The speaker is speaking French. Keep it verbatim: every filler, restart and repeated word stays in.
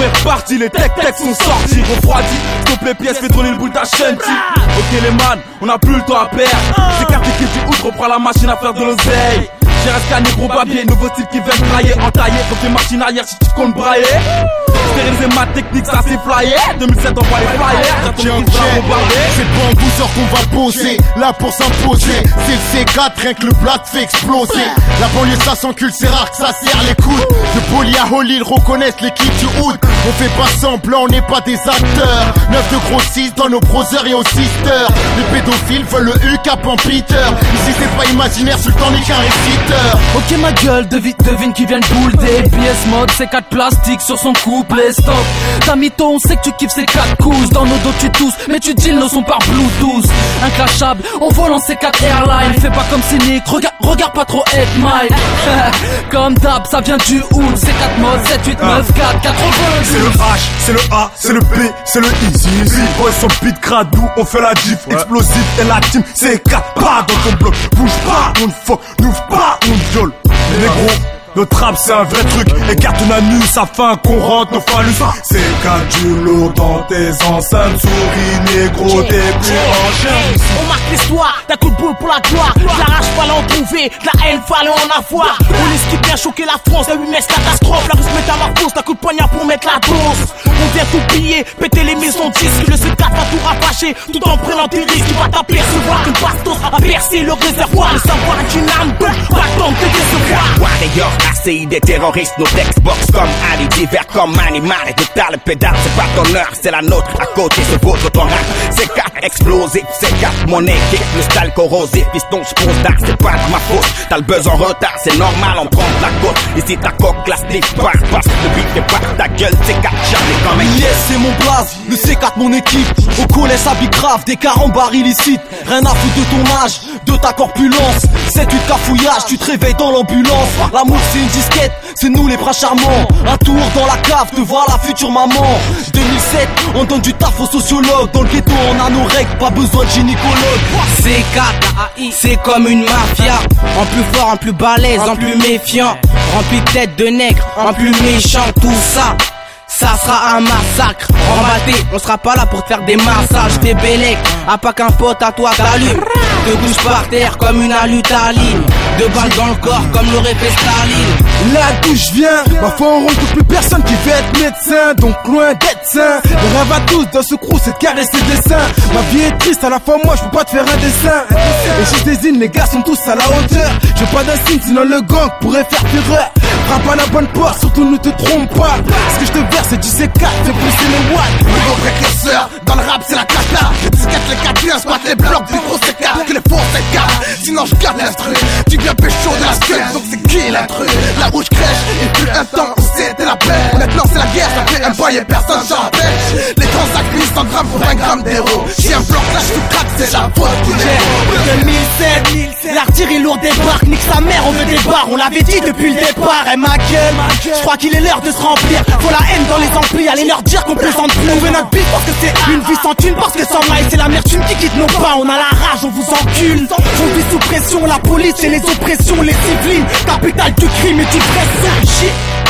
est reparti, les tech-tech sont sortis. Refroidi, stop les pièces, fais tourner le bout de ta chaîne. Ok les man, on a plus le temps à perdre. C'est quartier qui du outre, reprend la machine à faire de l'oseille. J'ai resté à négro babier, nouveau style qui vient brailler. Entaillé, comme tes machines arrière si tu comptes brailler. Stériliser ma technique, ça c'est flyer. deux mille sept on voit les flyers. J'attends qu'ils soient bombardés. C'est pas en douze heures qu'on va bosser, là pour s'imposer. C'est le C quatre, rien que le plat fait exploser. La banlieue ça s'encule, c'est rare que ça serre les coudes. De Poli à Holly, ils reconnaissent l'équipe du hood. On fait pas semblant, on n'est pas des acteurs. Neuf de grossistes dans nos brothers et aux sisters. Les pédophiles veulent le U cap en Peter. Ici c'est pas imaginaire, Sultan n'est qu'un réciteur. Ok ma gueule, devine, devine qui vient de boule des P S mode, C quatre plastique sur son couplet stop. T'as mytho, on sait que tu kiffes ces quatre couches. Dans nos dos tu tousses, mais tu deals nos sons par Bluetooth. Inclashable, on vole en C quatre Airline. Fais pas comme cynique, regarde, regarde pas trop eight mile. Comme d'hab, ça vient du hood. C quatre mode, sept, huit, neuf, quatre, quatre-vingts. C'est le H, c'est le A, c'est le B, c'est le I. Easy boy sur beat crade, d'où on fait la diff. Ouais. Explosif et la team, C quatre pas dans ton bloc. Bouge pas, on ne fuck, n'ouvre pas, on viole. Les négros, notre trap c'est un vrai truc. Écarte ton anus afin qu'on rentre nos phallus. C'est quatre du lourd dans tes enceintes. Souris négro, t'es plus en chien. On marque l'histoire d'un coup de boule pour la gloire. De la rage fallait en trouver, de la haine fallait en avoir. On laisse qui bien choquer la France, la huit mètres catastrophe. La rue se métamorphose, d'un coup de poignard pour mettre la dose. On vient tout piller, péter les maisons de disques. Le C quatre va tout ravager, tout en prenant des risques. Tu vas t'apercevoir que Bastos a percé le réservoir. Le savoir est une arme bleue, pas le temps de te décevoir. Warrior, A C I des terroristes, nos textbox comme Ali, divers comme animal. Et de t'as le pédale, c'est pas ton heure, c'est la nôtre. À côté, c'est votre ton rap. C quatre explosif, C quatre mon équipe. Le style corrosif, piston, j'pose d'art, c'est pas de ma faute. T'as le buzz en retard, c'est normal, on prend de la côte. Ici ta coque, la slip part, parce que le beat fait pas ta gueule. C quatre jamais quand même. Yes, c'est mon blaze, le C quatre mon équipe. Au collège, ça big grave, des carambars illicites. Rien à foutre de ton âge, de ta corpulence. sept huit cafouillage, tu te réveilles dans l'ambulance. L'amour c'est une disquette, c'est nous les princes charmants. Un tour dans la cave, te voir la future maman. deux mille sept, on donne du taf aux sociologues. Dans le ghetto on a nos règles, pas besoin de gynécologue. C quatre, c'est comme une mafia. En plus fort, en plus balèze, en plus méfiant. Rempli de têtes de nègres, en plus méchant. Tout ça, ça sera un massacre. Rembatté, on sera pas là pour te faire des massages. T'es bélec, à pas qu'un pote à toi t'allume. Te bouge par terre comme une alutaline. Deux balles dans le corps comme l'aurait fait Staline. Là d'où je viens, ma foi on rencontre plus personne qui veut être médecin. Donc loin d'être sain, le rêve à tous dans ce crew c'est de caresser des seins. Ma vie est triste, à la fois moi je peux pas te faire un dessin. Et je désigne, les gars sont tous à la hauteur. Je veux pas d'un signe, sinon le gang pourrait faire fureur. Frappe à la bonne porte, surtout ne te trompe pas. Ce que je te verse c'est du C quatre, fais pousser les watts. Niveau précurseur, dans le rap c'est la cata. Les disquettes, les quatre viens, se battent les blocs du gros C quatre. Que les faux C quatre, sinon je garde l'instru. Tu viens pécho de la scène, donc c'est qui l'intrus? La rouge crèche, il fut un temps où c'était la paix. Maintenant c'est la guerre, ça fait un boy et personne s'en empêche. Les transacts mille cent grammes pour un gramme d'héros. Si un bloc lâche tout craque, c'est la faute du héros. deux mille sept, l'artillerie lourde débarque. Nique sa mère, on veut des barres, on l'avait dit depuis le départ. Et ma gueule, je crois qu'il est l'heure de se remplir. Faut la haine dans les emplis, allez leur dire qu'on plaisante plus. On veut notre bif parce que c'est une vie sans thune, parce que sans maille c'est l'amertume qui quitte nos pas. On a la rage, on vous encule. On vit sous pression, la police et les oppressions, les civils, capitale du crime et du vrai sang. Shit.